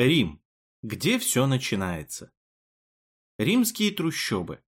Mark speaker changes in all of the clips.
Speaker 1: Рим. Где все начинается. Римские трущобы.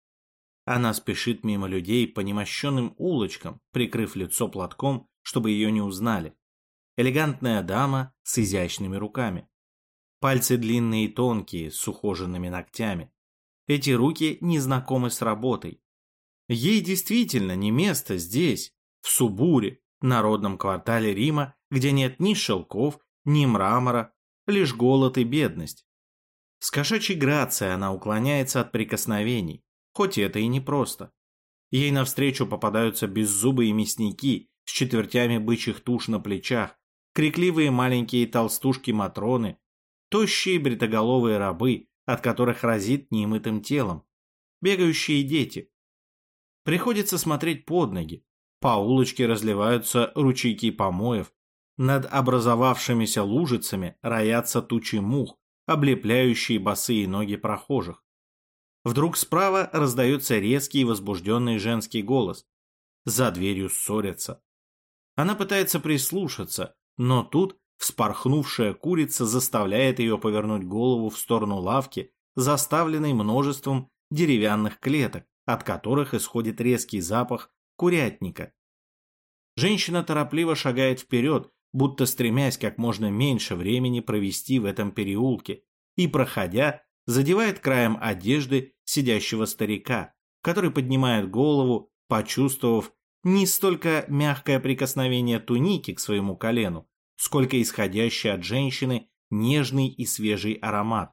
Speaker 1: Она спешит мимо людей по немощенным улочкам, прикрыв лицо платком, чтобы ее не узнали. Элегантная дама с изящными руками. Пальцы длинные и тонкие, с ухоженными ногтями. Эти руки не знакомы с работой. Ей действительно не место здесь, в Субуре, народном квартале Рима, где нет ни шелков, ни мрамора, лишь голод и бедность. С кошачьей грацией она уклоняется от прикосновений, хоть это и непросто. Ей навстречу попадаются беззубые мясники с четвертями бычьих туш на плечах, крикливые маленькие толстушки-матроны, тощие бритоголовые рабы, от которых разит немытым телом, бегающие дети. Приходится смотреть под ноги. По улочке разливаются ручейки помоев, над образовавшимися лужицами роятся тучи мух, облепляющие босые ноги прохожих. Вдруг справа раздается резкий и возбужденный женский голос. За дверью ссорятся. Она пытается прислушаться, но тут вспорхнувшая курица заставляет ее повернуть голову в сторону лавки, заставленной множеством деревянных клеток, от которых исходит резкий запах курятника. Женщина торопливо шагает вперед, будто стремясь как можно меньше времени провести в этом переулке, и, проходя, задевает краем одежды сидящего старика, который поднимает голову, почувствовав не столько мягкое прикосновение туники к своему колену, сколько исходящий от женщины нежный и свежий аромат.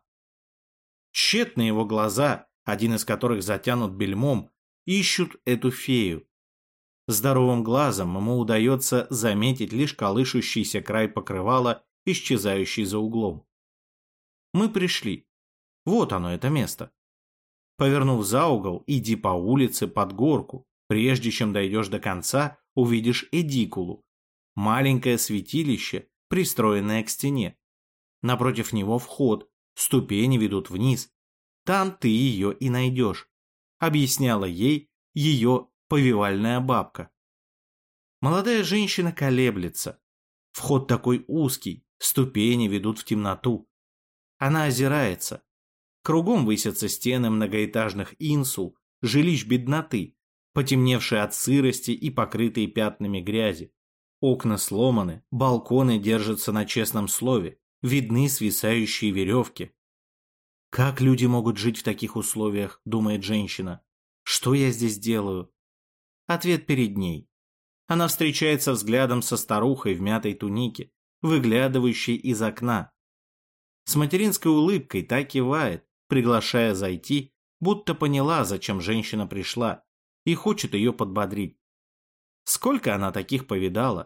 Speaker 1: Тщетны его глаза, один из которых затянут бельмом, ищут эту фею. Здоровым глазом ему удается заметить лишь колышущийся край покрывала, исчезающий за углом. Мы пришли. Вот оно, это место. Повернув за угол, иди по улице под горку. Прежде чем дойдешь до конца, увидишь эдикулу. Маленькое святилище, пристроенное к стене. Напротив него вход, ступени ведут вниз. Там ты ее и найдешь, объясняла ей ее повивальная бабка. Молодая женщина колеблется. Вход такой узкий, ступени ведут в темноту. Она озирается. Кругом высятся стены многоэтажных инсул, жилищ бедноты, потемневшие от сырости и покрытые пятнами грязи. Окна сломаны, балконы держатся на честном слове, видны свисающие веревки. Как люди могут жить в таких условиях, думает женщина. Что я здесь делаю? Ответ перед ней. Она встречается взглядом со старухой в мятой тунике, выглядывающей из окна. С материнской улыбкой та кивает, приглашая зайти, будто поняла, зачем женщина пришла, и хочет ее подбодрить. Сколько она таких повидала?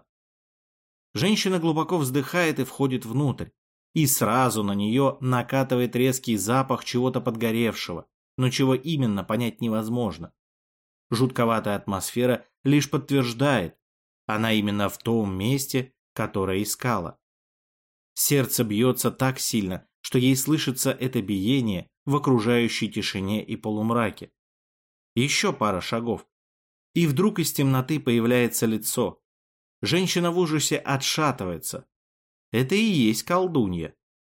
Speaker 1: Женщина глубоко вздыхает и входит внутрь, и сразу на нее накатывает резкий запах чего-то подгоревшего, но чего именно понять невозможно. Жутковатая атмосфера лишь подтверждает, она именно в том месте, которое искала. Сердце бьется так сильно, что ей слышится это биение в окружающей тишине и полумраке. Еще пара шагов, и вдруг из темноты появляется лицо. Женщина в ужасе отшатывается. Это и есть колдунья.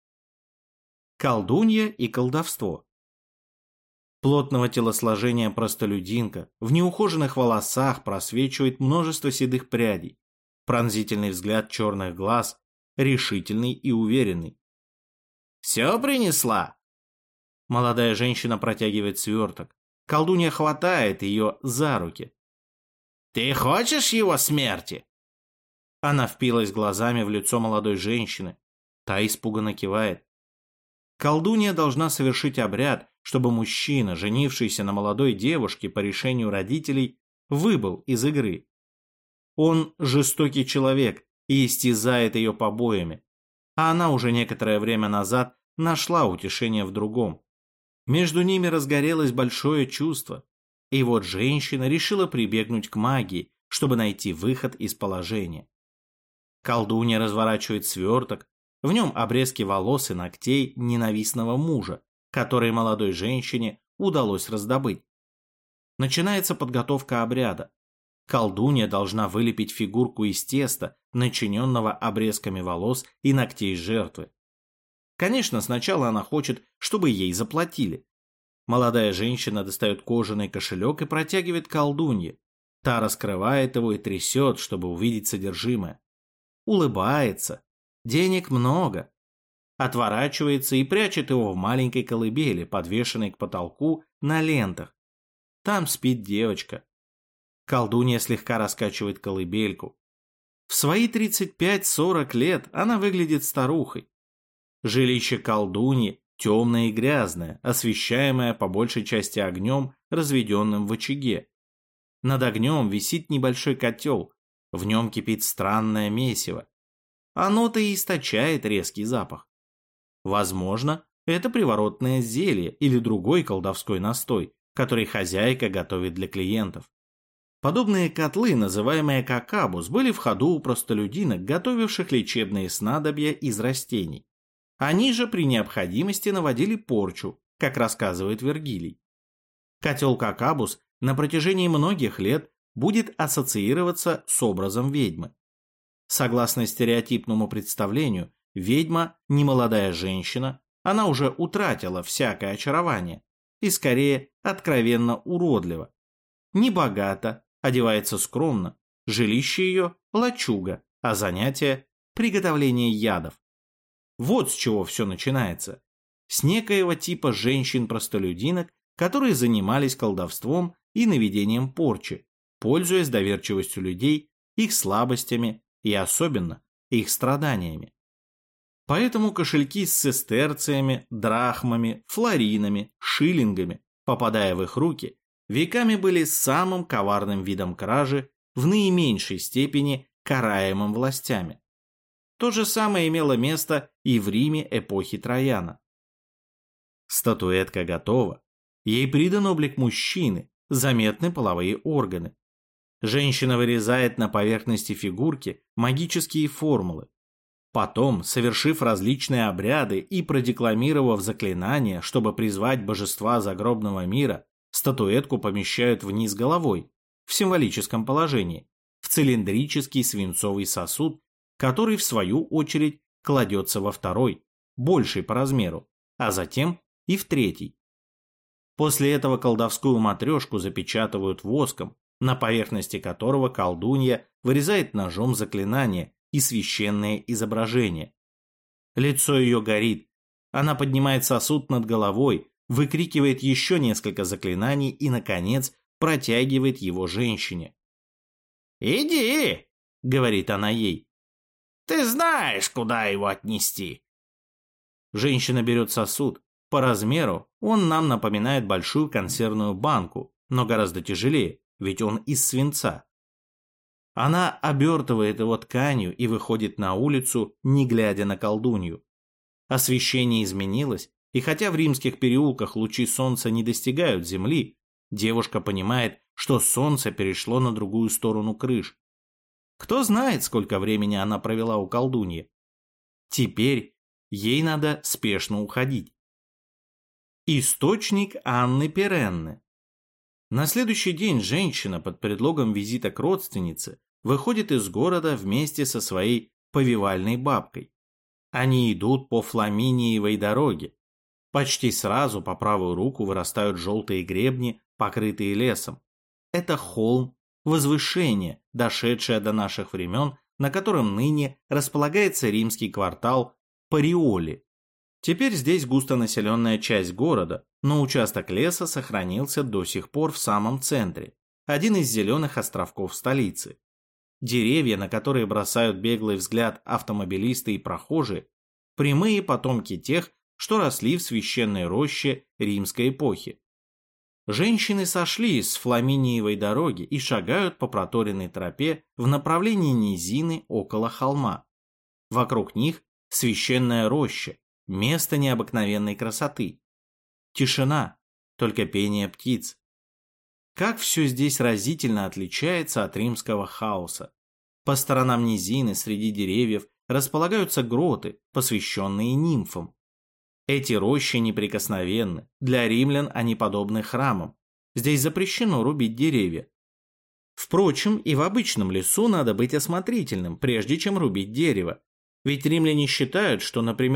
Speaker 1: Колдунья и колдовство. Плотного телосложения простолюдинка, в неухоженных волосах просвечивает множество седых прядей, пронзительный взгляд черных глаз, решительный и уверенный. «Все принесла?» Молодая женщина протягивает сверток. Колдунья хватает ее за руки. «Ты хочешь его смерти?» Она впилась глазами в лицо молодой женщины. Та испуганно кивает. Колдунья должна совершить обряд, чтобы мужчина, женившийся на молодой девушке по решению родителей, выбыл из игры. Он жестокий человек и истязает ее побоями, а она уже некоторое время назад нашла утешение в другом. Между ними разгорелось большое чувство, и вот женщина решила прибегнуть к магии, чтобы найти выход из положения. Колдунья разворачивает сверток, в нем обрезки волос и ногтей ненавистного мужа, который молодой женщине удалось раздобыть. Начинается подготовка обряда. Колдунья должна вылепить фигурку из теста, начиненного обрезками волос и ногтей жертвы. Конечно, сначала она хочет, чтобы ей заплатили. Молодая женщина достает кожаный кошелек и протягивает колдунье. Та раскрывает его и трясет, чтобы увидеть содержимое. Улыбается. Денег много. Отворачивается и прячет его в маленькой колыбели, подвешенной к потолку на лентах. Там спит девочка. Колдунья слегка раскачивает колыбельку. В свои 35-40 лет она выглядит старухой. Жилище колдуньи темное и грязное, освещаемое по большей части огнем, разведенным в очаге. Над огнем висит небольшой котел, в нем кипит странное месиво. Оно-то и источает резкий запах. Возможно, это приворотное зелье или другой колдовской настой, который хозяйка готовит для клиентов. Подобные котлы, называемые какабус, были в ходу у простолюдинок, готовивших лечебные снадобья из растений. Они же при необходимости наводили порчу, как рассказывает Вергилий. Котел какабус на протяжении многих лет будет ассоциироваться с образом ведьмы. Согласно стереотипному представлению, ведьма – немолодая женщина, она уже утратила всякое очарование и скорее откровенно уродлива. Небогата, одевается скромно, жилище ее – лачуга, а занятие – приготовление ядов. Вот с чего все начинается. С некоего типа женщин-простолюдинок, которые занимались колдовством и наведением порчи, пользуясь доверчивостью людей, их слабостями и особенно их страданиями. Поэтому кошельки с сестерциями, драхмами, флоринами, шиллингами, попадая в их руки, веками были самым коварным видом кражи, в наименьшей степени караемым властями. То же самое имело место и в Риме эпохи Трояна. Статуэтка готова. Ей придан облик мужчины, заметны половые органы. Женщина вырезает на поверхности фигурки магические формулы. Потом, совершив различные обряды и продекламировав заклинания, чтобы призвать божества загробного мира, статуэтку помещают вниз головой, в символическом положении, в цилиндрический свинцовый сосуд, который, в свою очередь, кладется во второй, больший по размеру, а затем и в третий. После этого колдовскую матрешку запечатывают воском, на поверхности которого колдунья вырезает ножом заклинание и священное изображение. Лицо ее горит, она поднимает сосуд над головой, выкрикивает еще несколько заклинаний и, наконец, протягивает его женщине. «Иди!» — говорит она ей. «Ты знаешь, куда его отнести!» Женщина берет сосуд. По размеру он нам напоминает большую консервную банку, но гораздо тяжелее, ведь он из свинца. Она обертывает его тканью и выходит на улицу, не глядя на колдунью. Освещение изменилось, и хотя в римских переулках лучи солнца не достигают земли, девушка понимает, что солнце перешло на другую сторону крыш. Кто знает, сколько времени она провела у колдуньи. Теперь ей надо спешно уходить. Источник Анны Перенны. На следующий день женщина под предлогом визита к родственнице выходит из города вместе со своей повивальной бабкой. Они идут по Фламиниевой дороге. Почти сразу по правую руку вырастают желтые гребни, покрытые лесом. Это холм, возвышение, дошедшее до наших времен, на котором ныне располагается римский квартал Париоли. Теперь здесь густонаселенная часть города, но участок леса сохранился до сих пор в самом центре, один из зеленых островков столицы. Деревья, на которые бросают беглый взгляд автомобилисты и прохожие, прямые потомки тех, что росли в священной роще римской эпохи. Женщины сошли с Фламиниевой дороги и шагают по проторенной тропе в направлении низины около холма. Вокруг них священная роща, место необыкновенной красоты. Тишина, только пение птиц. Как все здесь разительно отличается от римского хаоса. По сторонам низины среди деревьев располагаются гроты, посвященные нимфам. Эти рощи неприкосновенны, для римлян они подобны храмам. Здесь запрещено рубить деревья. Впрочем, и в обычном лесу надо быть осмотрительным, прежде чем рубить дерево. Ведь римляне считают, что, например,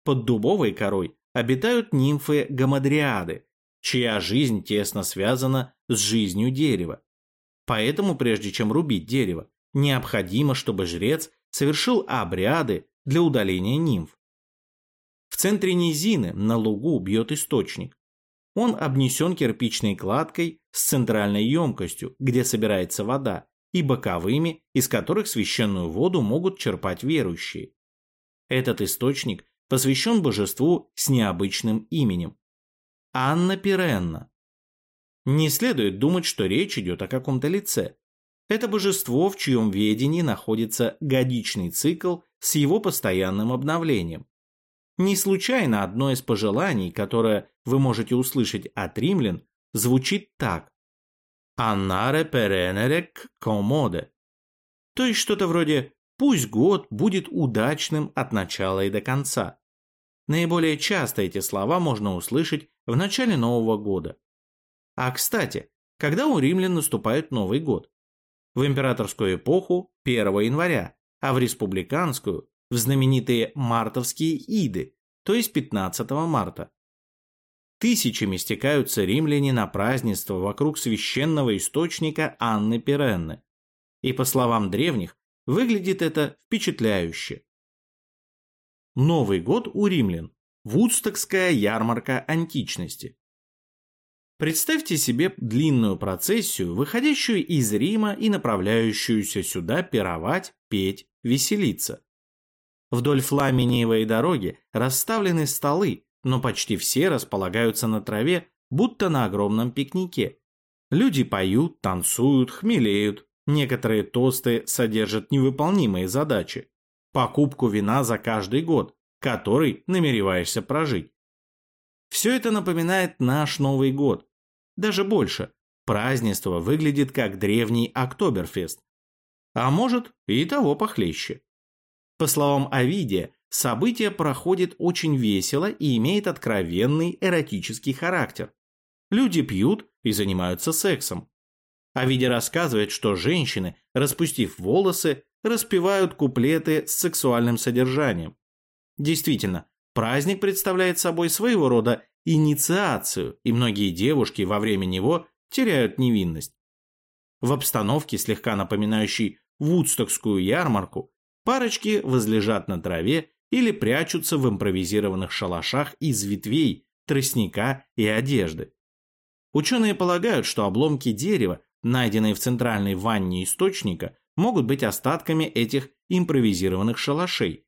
Speaker 1: под дубовой корой обитают нимфы-гамадриады, чья жизнь тесно связана с жизнью дерева. Поэтому, прежде чем рубить дерево, необходимо, чтобы жрец совершил обряды для удаления нимф. В центре низины на лугу бьет источник. Он обнесен кирпичной кладкой с центральной емкостью, где собирается вода, и боковыми, из которых священную воду могут черпать верующие. Этот источник посвящен божеству с необычным именем – Анна Пиренна. Не следует думать, что речь идет о каком-то лице. Это божество, в чьем ведении находится годичный цикл с его постоянным обновлением. Не случайно одно из пожеланий, которое вы можете услышать от римлян, звучит так: «Annáre perennere commode», то есть что-то вроде «пусть год будет удачным от начала и до конца». Наиболее часто эти слова можно услышать в начале Нового года. А кстати, когда у римлян наступает Новый год? В императорскую эпоху 1 января, а в республиканскую в знаменитые мартовские иды, то есть 15 марта. Тысячами стекаются римляне на празднество вокруг священного источника Анны Пиренны. И по словам древних, выглядит это впечатляюще. Новый год у римлян – вудстокская ярмарка античности. Представьте себе длинную процессию, выходящую из Рима и направляющуюся сюда пировать, петь, веселиться. Вдоль Фламиниевой дороги расставлены столы, но почти все располагаются на траве, будто на огромном пикнике. Люди поют, танцуют, хмелеют. Некоторые тосты содержат невыполнимые задачи. Покупку вина за каждый год, который намереваешься прожить. Все это напоминает наш Новый год. Даже больше. Празднество выглядит как древний Октоберфест. А может, и того похлеще. По словам Овидия, событие проходит очень весело и имеет откровенный эротический характер. Люди пьют и занимаются сексом. Овидий рассказывает, что женщины, распустив волосы, распевают куплеты с сексуальным содержанием. Действительно, праздник представляет собой своего рода инициацию, и многие девушки во время него теряют невинность. В обстановке, слегка напоминающей вудстокскую ярмарку, парочки возлежат на траве или прячутся в импровизированных шалашах из ветвей, тростника и одежды. Ученые полагают, что обломки дерева, найденные в центральной ванне источника, могут быть остатками этих импровизированных шалашей.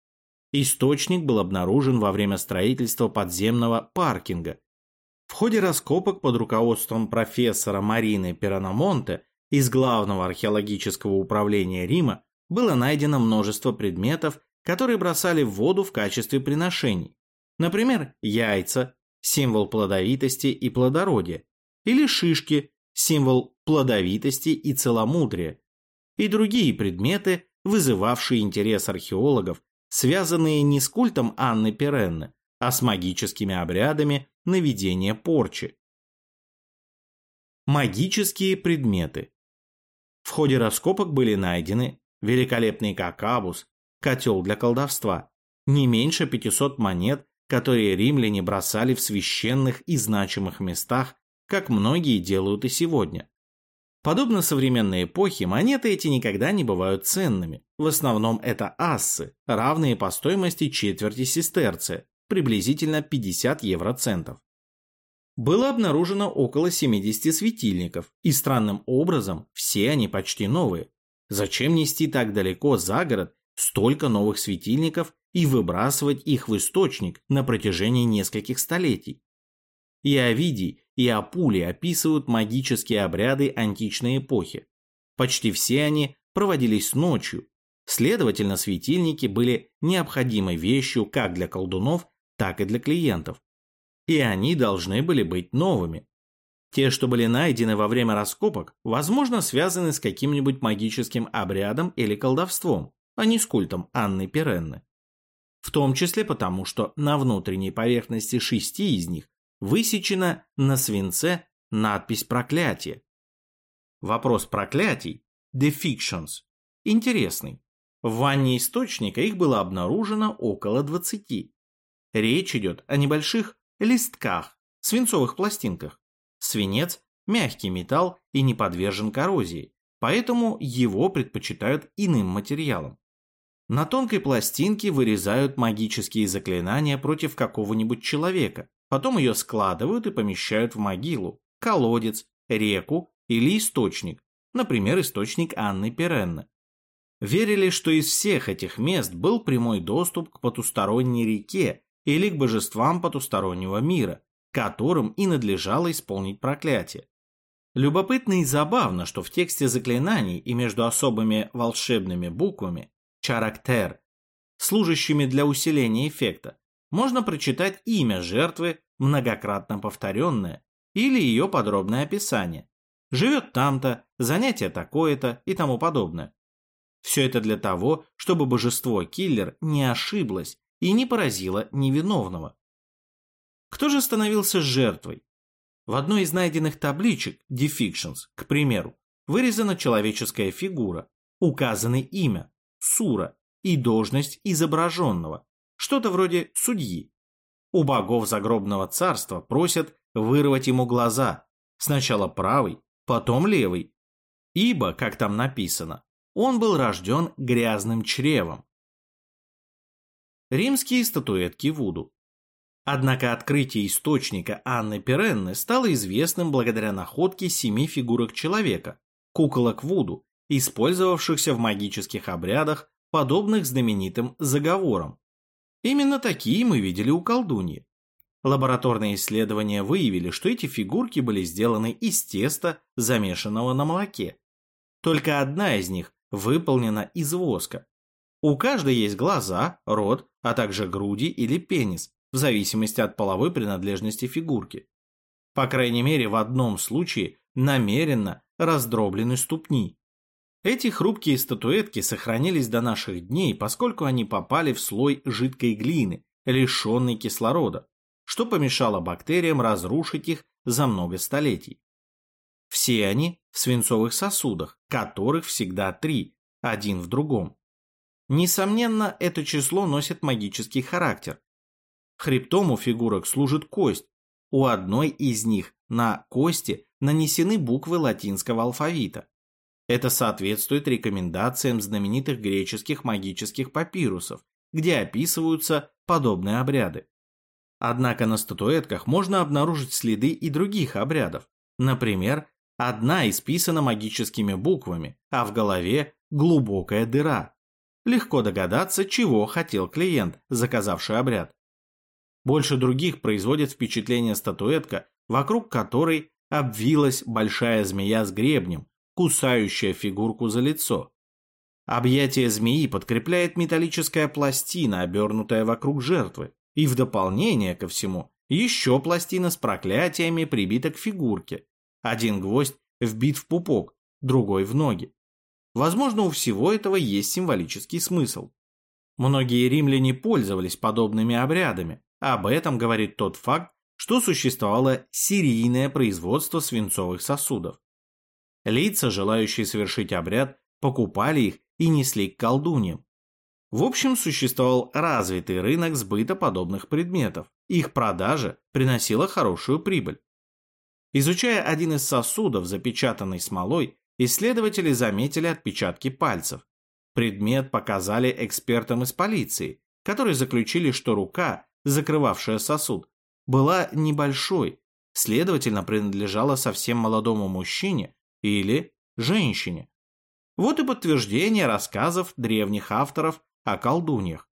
Speaker 1: Источник был обнаружен во время строительства подземного паркинга. В ходе раскопок под руководством профессора Марины Пираномонте из Главного археологического управления Рима было найдено множество предметов, которые бросали в воду в качестве приношений. Например, яйца, символ плодовитости и плодородия, или шишки, символ плодовитости и целомудрия, и другие предметы, вызывавшие интерес археологов, связанные не с культом Анны Пиренны, а с магическими обрядами наведения порчи. Магические предметы. В ходе раскопок были найдены великолепный какабус, котел для колдовства, не меньше 500 монет, которые римляне бросали в священных и значимых местах, как многие делают и сегодня. Подобно современной эпохе, монеты эти никогда не бывают ценными. В основном это ассы, равные по стоимости четверти сестерция, приблизительно 50 евроцентов. Было обнаружено около 70 светильников, и странным образом все они почти новые. Зачем нести так далеко за город столько новых светильников и выбрасывать их в источник на протяжении нескольких столетий? И Овидий, и Апулий описывают магические обряды античной эпохи. Почти все они проводились ночью. Следовательно, светильники были необходимой вещью как для колдунов, так и для клиентов. И они должны были быть новыми. Те, что были найдены во время раскопок, возможно, связаны с каким-нибудь магическим обрядом или колдовством, а не с культом Анны Пиренны. В том числе потому, что на внутренней поверхности 6 из них высечена на свинце надпись «Проклятие». Вопрос проклятий «Defictions» интересный. В ванне источника их было обнаружено около 20. речь идет о небольших листках, свинцовых пластинках. Свинец – мягкий металл и не подвержен коррозии, поэтому его предпочитают иным материалам. На тонкой пластинке вырезают магические заклинания против какого-нибудь человека, потом ее складывают и помещают в могилу, колодец, реку или источник, например, источник Анны Перенны. Верили, что из всех этих мест был прямой доступ к потусторонней реке или к божествам потустороннего мира, которым и надлежало исполнить проклятие. Любопытно и забавно, что в тексте заклинаний и между особыми волшебными буквами «чарактер», служащими для усиления эффекта, можно прочитать имя жертвы, многократно повторенное, или ее подробное описание. Живет там-то, занятие такое-то и тому подобное. Все это для того, чтобы божество-киллер не ошиблось и не поразило невиновного. Кто же становился жертвой? В одной из найденных табличек Depictions, к примеру, вырезана человеческая фигура, указаны имя, сура, и должность изображенного, что-то вроде судьи. У богов загробного царства просят вырвать ему глаза, сначала правый, потом левый, ибо, как там написано, он был рожден грязным чревом. Римские статуэтки Вуду. Однако открытие источника Анны Перенны стало известным благодаря находке 7 фигурок человека, куколок Вуду, использовавшихся в магических обрядах, подобных знаменитым заговорам. Именно такие мы видели у колдуньи. Лабораторные исследования выявили, что эти фигурки были сделаны из теста, замешанного на молоке. Только одна из них выполнена из воска. У каждой есть глаза, рот, а также груди или пенис, в зависимости от половой принадлежности фигурки. По крайней мере, в одном случае намеренно раздроблены ступни. Эти хрупкие статуэтки сохранились до наших дней, поскольку они попали в слой жидкой глины, лишенной кислорода, что помешало бактериям разрушить их за много столетий. Все они в свинцовых сосудах, которых всегда 3, один в другом. Несомненно, это число носит магический характер. Хребтом у фигурок служит кость. У одной из них на кости нанесены буквы латинского алфавита. Это соответствует рекомендациям знаменитых греческих магических папирусов, где описываются подобные обряды. Однако на статуэтках можно обнаружить следы и других обрядов. Например, одна исписана магическими буквами, а в голове глубокая дыра. Легко догадаться, чего хотел клиент, заказавший обряд. Больше других производит впечатление статуэтка, вокруг которой обвилась большая змея с гребнем, кусающая фигурку за лицо. Объятие змеи подкрепляет металлическая пластина, обернутая вокруг жертвы, и в дополнение ко всему еще пластина с проклятиями прибита к фигурке. Один гвоздь вбит в пупок, другой в ноги. Возможно, у всего этого есть символический смысл. Многие римляне пользовались подобными обрядами. Об этом говорит тот факт, что существовало серийное производство свинцовых сосудов. Лица, желающие совершить обряд, покупали их и несли к колдуньям. В общем, существовал развитый рынок сбыта подобных предметов. Их продажа приносила хорошую прибыль. Изучая один из сосудов, запечатанный смолой, исследователи заметили отпечатки пальцев. Предмет показали экспертам из полиции, которые заключили, что рука, закрывавшая сосуд, была небольшой, следовательно, принадлежала совсем молодому мужчине или женщине. Вот и подтверждение рассказов древних авторов о колдуньях.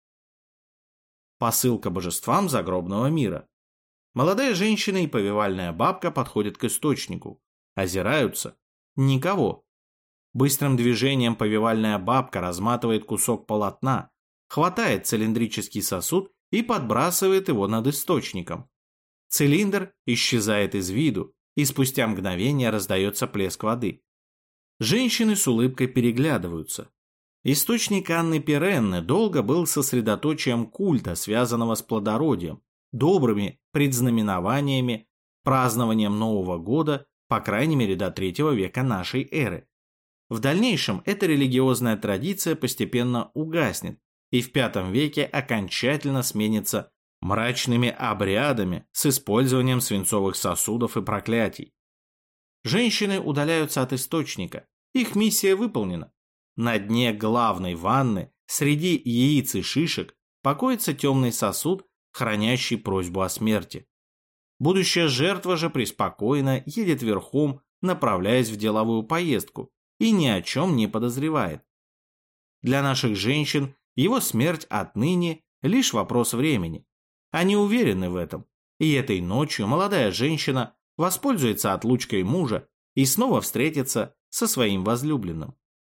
Speaker 1: Посылка божествам загробного мира. Молодая женщина и повивальная бабка подходят к источнику. Озираются. Никого. Быстрым движением повивальная бабка разматывает кусок полотна, хватает цилиндрический сосуд и подбрасывает его над источником. Цилиндр исчезает из виду, и спустя мгновение раздается плеск воды. Женщины с улыбкой переглядываются. Источник Анны Перенны долго был сосредоточием культа, связанного с плодородием, добрыми предзнаменованиями, празднованием Нового года, по крайней мере до III века нашей эры. В дальнейшем эта религиозная традиция постепенно угаснет и в V веке окончательно сменится мрачными обрядами с использованием свинцовых сосудов и проклятий. Женщины удаляются от источника, их миссия выполнена. На дне главной ванны среди яиц и шишек покоится темный сосуд, хранящий просьбу о смерти. Будущая жертва же преспокойно едет верхом, направляясь в деловую поездку, и ни о чем не подозревает. Для наших женщин его смерть отныне лишь вопрос времени. Они уверены в этом, и этой ночью молодая женщина воспользуется отлучкой мужа и снова встретится со своим возлюбленным.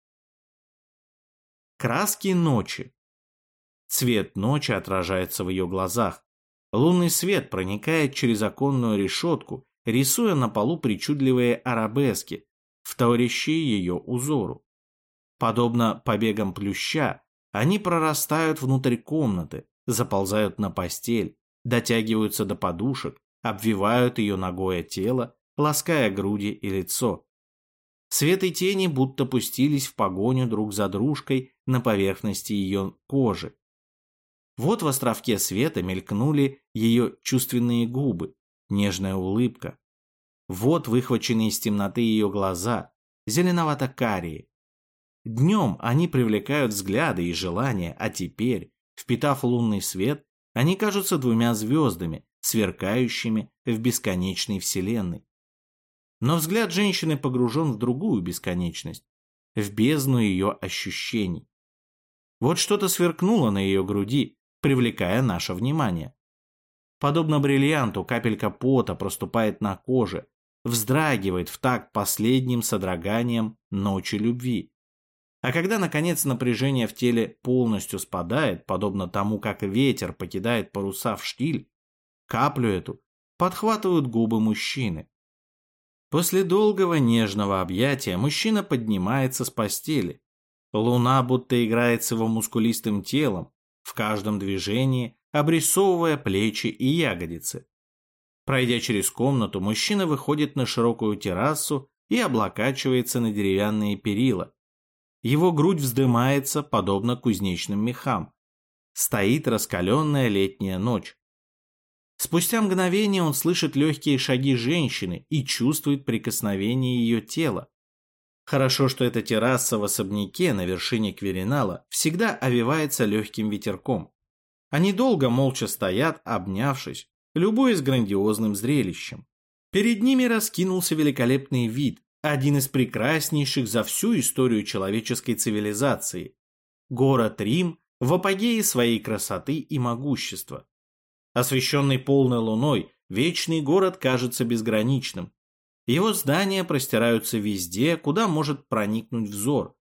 Speaker 1: Краски ночи. Цвет ночи отражается в ее глазах. Лунный свет проникает через оконную решетку, рисуя на полу причудливые арабески, вторящие ее узору. Подобно побегам плюща, они прорастают внутрь комнаты, заползают на постель, дотягиваются до подушек, обвивают ее нагое тело, лаская груди и лицо. Свет и тени будто пустились в погоню друг за дружкой на поверхности ее кожи. Вот в островке света мелькнули ее чувственные губы, нежная улыбка. Вот выхваченные из темноты ее глаза, зеленовато-карие. Днем они привлекают взгляды и желания, а теперь, впитав лунный свет, они кажутся двумя звездами, сверкающими в бесконечной вселенной. Но взгляд женщины погружен в другую бесконечность, в бездну ее ощущений. Вот что-то сверкнуло на ее груди, привлекая наше внимание. Подобно бриллианту, капелька пота проступает на коже, вздрагивает в такт последним содроганием ночи любви. А когда, наконец, напряжение в теле полностью спадает, подобно тому, как ветер покидает паруса в штиль, каплю эту подхватывают губы мужчины. После долгого нежного объятия мужчина поднимается с постели. Луна будто играет с его мускулистым телом, в каждом движении обрисовывая плечи и ягодицы. Пройдя через комнату, мужчина выходит на широкую террасу и облокачивается на деревянные перила. Его грудь вздымается, подобно кузнечным мехам. Стоит раскаленная летняя ночь. Спустя мгновение он слышит легкие шаги женщины и чувствует прикосновение ее тела. Хорошо, что эта терраса в особняке на вершине Кверинала всегда овивается легким ветерком. Они долго молча стоят, обнявшись, любуясь грандиозным зрелищем. Перед ними раскинулся великолепный вид, один из прекраснейших за всю историю человеческой цивилизации. Город Рим в апогее своей красоты и могущества. Освещенный полной луной, вечный город кажется безграничным. Его здания простираются везде, куда может проникнуть взор.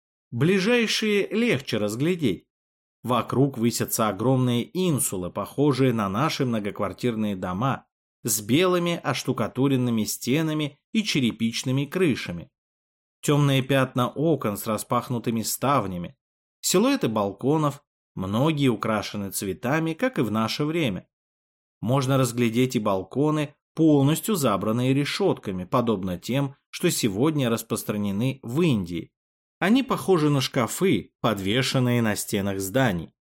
Speaker 1: Ближайшие легче разглядеть. Вокруг высятся огромные инсулы, похожие на наши многоквартирные дома, с белыми оштукатуренными стенами и черепичными крышами. Темные пятна окон с распахнутыми ставнями, силуэты балконов, многие украшены цветами, как и в наше время. Можно разглядеть и балконы, полностью забранные решетками, подобно тем, что сегодня распространены в Индии. Они похожи на шкафы, подвешенные на стенах зданий.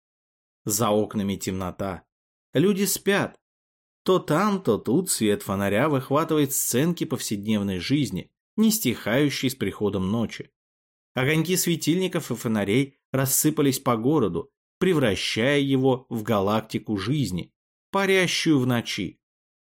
Speaker 1: За окнами темнота. Люди спят. То там, то тут свет фонаря выхватывает сценки повседневной жизни, не стихающей с приходом ночи. Огоньки светильников и фонарей рассыпались по городу, превращая его в галактику жизни, парящую в ночи.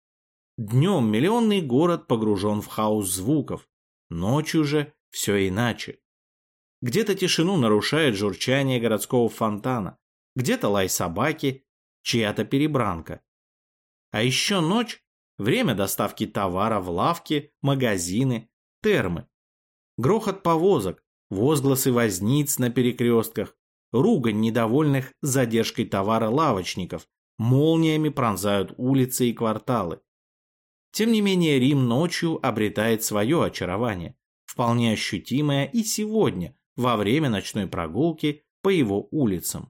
Speaker 1: Днем миллионный город погружен в хаос звуков, ночью же все иначе. Где-то тишину нарушает журчание городского фонтана, где-то лай собаки, чья-то перебранка. А еще ночь – время доставки товара в лавки, магазины, термы. Грохот повозок, возгласы возниц на перекрестках, ругань недовольных задержкой товара лавочников, молниями пронзают улицы и кварталы. Тем не менее, Рим ночью обретает свое очарование, вполне ощутимое и сегодня, во время ночной прогулки по его улицам.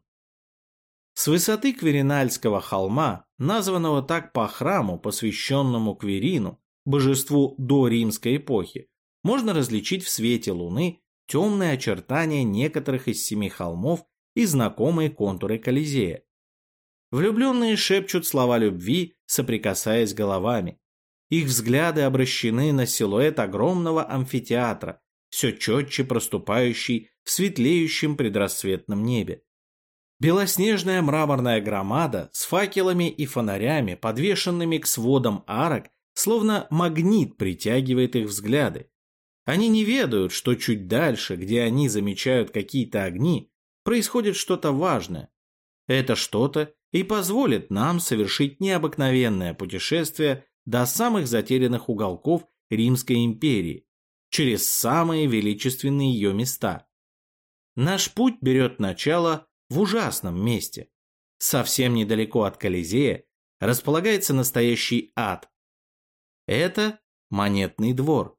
Speaker 1: С высоты Кверинальского холма, названного так по храму, посвященному Кверину, божеству до римской эпохи, можно различить в свете луны темные очертания некоторых из 7 холмов и знакомые контуры Колизея. Влюбленные шепчут слова любви, соприкасаясь головами. Их взгляды обращены на силуэт огромного амфитеатра, все четче проступающий в светлеющем предрассветном небе. Белоснежная мраморная громада с факелами и фонарями, подвешенными к сводам арок, словно магнит притягивает их взгляды. Они не ведают, что чуть дальше, где они замечают какие-то огни, происходит что-то важное. Это что-то и позволит нам совершить необыкновенное путешествие до самых затерянных уголков Римской империи, через самые величественные ее места. Наш путь берет начало в ужасном месте. Совсем недалеко от Колизея располагается настоящий ад. Это Монетный двор.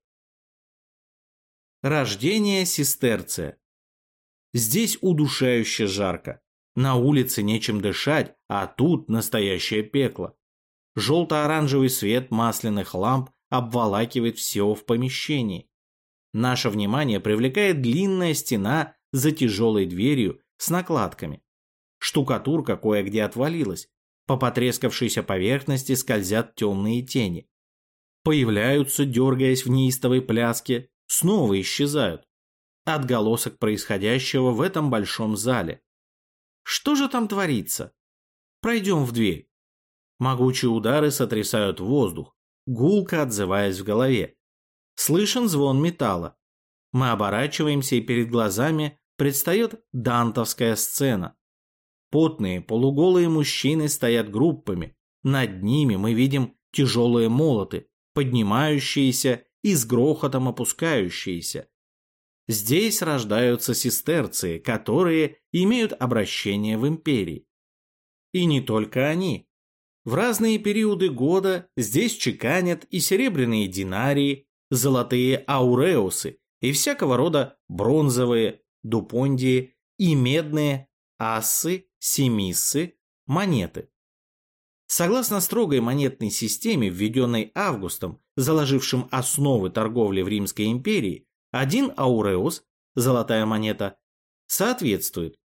Speaker 1: Рождение Сестерция. Здесь удушающе жарко. На улице нечем дышать, а тут настоящее пекло. Желто-оранжевый свет масляных ламп обволакивает все в помещении. Наше внимание привлекает длинная стена за тяжелой дверью с накладками. Штукатурка кое-где отвалилась. По потрескавшейся поверхности скользят темные тени. Появляются, дергаясь в неистовой пляске, снова исчезают. Отголосок происходящего в этом большом зале. Что же там творится? Пройдем в дверь. Могучие удары сотрясают воздух, гулко отзываясь в голове. Слышен звон металла. Мы оборачиваемся, и перед глазами предстает дантовская сцена. Потные, полуголые мужчины стоят группами. Над ними мы видим тяжелые молоты, поднимающиеся и с грохотом опускающиеся. Здесь рождаются сестерции, которые имеют обращение в империи. И не только они. В разные периоды года здесь чеканят и серебряные динарии, золотые ауреусы и всякого рода бронзовые, дупондии и медные ассы, семиссы, монеты. Согласно строгой монетной системе, введенной Августом, заложившим основы торговли в Римской империи, один ауреус, золотая монета, соответствует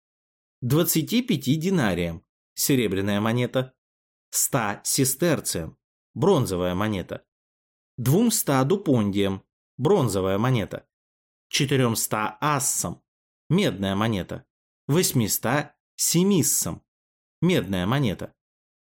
Speaker 1: 25 динариям, серебряная монета, 100 сестерциям, бронзовая монета, 200 дупондиям, бронзовая монета, 400 ассам, медная монета, 800 семиссам, медная монета.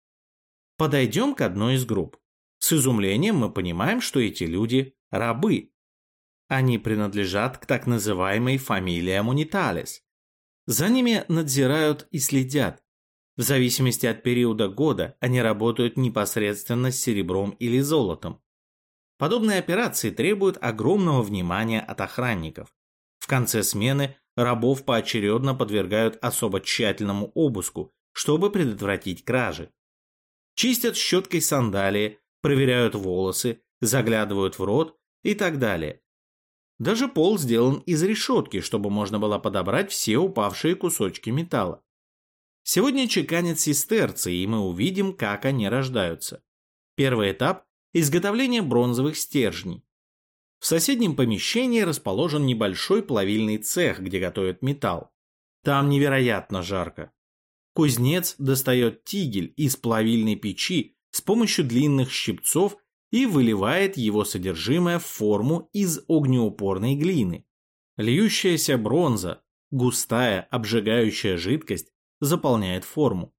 Speaker 1: Подойдем к одной из групп. С изумлением мы понимаем, что эти люди – рабы. Они принадлежат к так называемой фамилии Монеталес. За ними надзирают и следят. В зависимости от периода года они работают непосредственно с серебром или золотом. Подобные операции требуют огромного внимания от охранников. В конце смены рабов поочередно подвергают особо тщательному обыску, чтобы предотвратить кражи. Чистят щеткой сандалии, проверяют волосы, заглядывают в рот и так далее. Даже пол сделан из решетки, чтобы можно было подобрать все упавшие кусочки металла. Сегодня чеканят сестерции, и мы увидим, как они рождаются. Первый этап – изготовление бронзовых стержней. В соседнем помещении расположен небольшой плавильный цех, где готовят металл. Там невероятно жарко. Кузнец достает тигель из плавильной печи с помощью длинных щипцов и выливает его содержимое в форму из огнеупорной глины. Льющаяся бронза, густая, обжигающая жидкость, заполняет форму.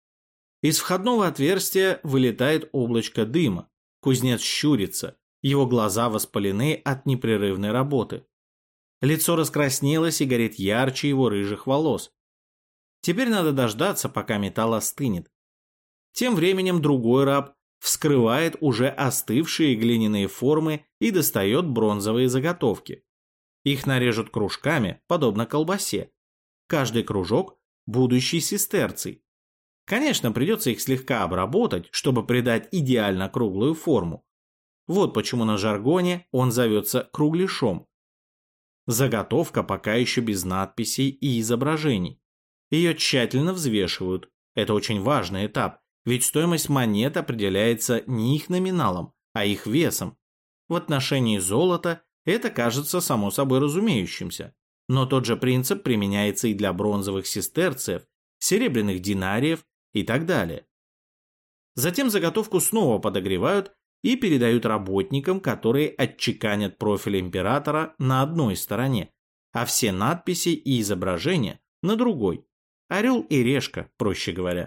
Speaker 1: Из входного отверстия вылетает облачко дыма. Кузнец щурится, его глаза воспалены от непрерывной работы. Лицо раскраснелось и горит ярче его рыжих волос. Теперь надо дождаться, пока металл остынет. Тем временем другой раб вскрывает уже остывшие глиняные формы и достает бронзовые заготовки. Их нарежут кружками, подобно колбасе. Каждый кружок – будущий сестерций. Конечно, придется их слегка обработать, чтобы придать идеально круглую форму. Вот почему на жаргоне он зовется кругляшом. Заготовка пока еще без надписей и изображений. Ее тщательно взвешивают. Это очень важный этап, ведь стоимость монет определяется не их номиналом, а их весом. В отношении золота это кажется само собой разумеющимся. Но тот же принцип применяется и для бронзовых сестерциев, серебряных динариев и так далее. Затем заготовку снова подогревают и передают работникам, которые отчеканят профиль императора на одной стороне, а все надписи и изображения на другой. Орел и решка, проще говоря.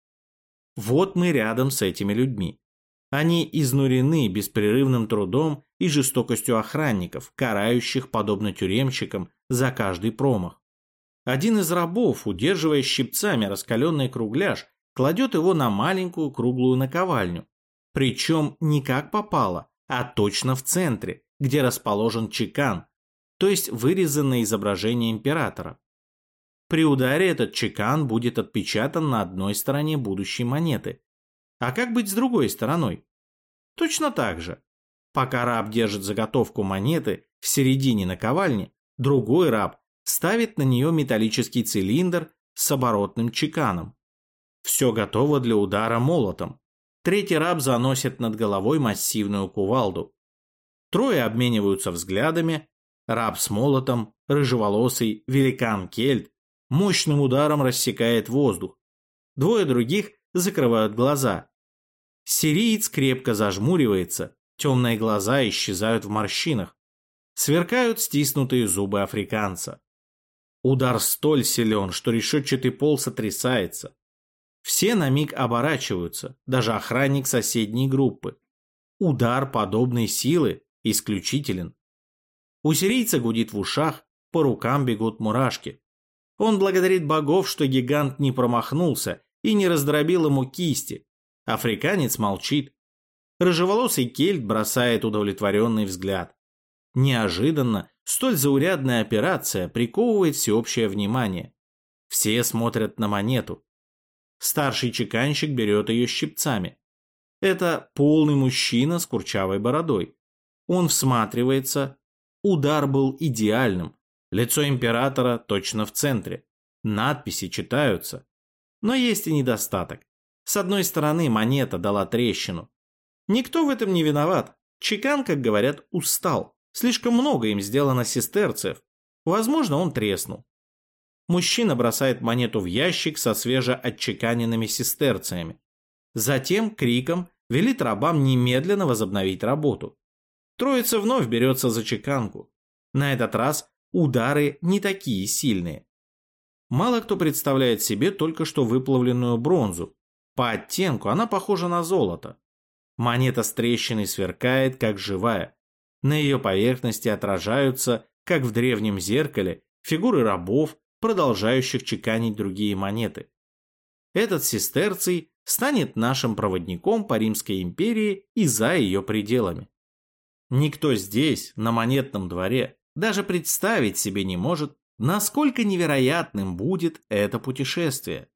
Speaker 1: Вот мы рядом с этими людьми. Они изнурены беспрерывным трудом и жестокостью охранников, карающих, подобно тюремщикам, за каждый промах. Один из рабов, удерживая щипцами раскаленный кругляш, кладет его на маленькую круглую наковальню. Причем не как попало, а точно в центре, где расположен чекан, то есть вырезанное изображение императора. При ударе этот чекан будет отпечатан на одной стороне будущей монеты. А как быть с другой стороной? Точно так же. Пока раб держит заготовку монеты в середине наковальни, другой раб ставит на нее металлический цилиндр с оборотным чеканом. Все готово для удара молотом. Третий раб заносит над головой массивную кувалду. Трое обмениваются взглядами. Раб с молотом, рыжеволосый великан Кельт, мощным ударом рассекает воздух. Двое других закрывают глаза. Сириец крепко зажмуривается, темные глаза исчезают в морщинах. Сверкают стиснутые зубы африканца. Удар столь силен, что решетчатый пол сотрясается. Все на миг оборачиваются, даже охранник соседней группы. Удар подобной силы исключителен. У сирийца гудит в ушах, по рукам бегут мурашки. Он благодарит богов, что гигант не промахнулся и не раздробил ему кисти. Африканец молчит. Рыжеволосый кельт бросает удовлетворенный взгляд. Неожиданно столь заурядная операция приковывает всеобщее внимание. Все смотрят на монету. Старший чеканщик берет ее щипцами. Это полный мужчина с курчавой бородой. Он всматривается. Удар был идеальным. Лицо императора точно в центре. Надписи читаются. Но есть и недостаток. С одной стороны, монета дала трещину. Никто в этом не виноват. Чекан, как говорят, устал. Слишком много им сделано сестерцев. Возможно, он треснул. Мужчина бросает монету в ящик со свежеотчеканенными сестерциями. Затем криком велит рабам немедленно возобновить работу. Троица вновь берется за чеканку. На этот раз удары не такие сильные. Мало кто представляет себе только что выплавленную бронзу. По оттенку она похожа на золото. Монета с трещиной сверкает, как живая. На ее поверхности отражаются, как в древнем зеркале, фигуры рабов, продолжающих чеканить другие монеты. Этот сестерций станет нашим проводником по Римской империи и за ее пределами. Никто здесь, на монетном дворе, даже представить себе не может, насколько невероятным будет это путешествие.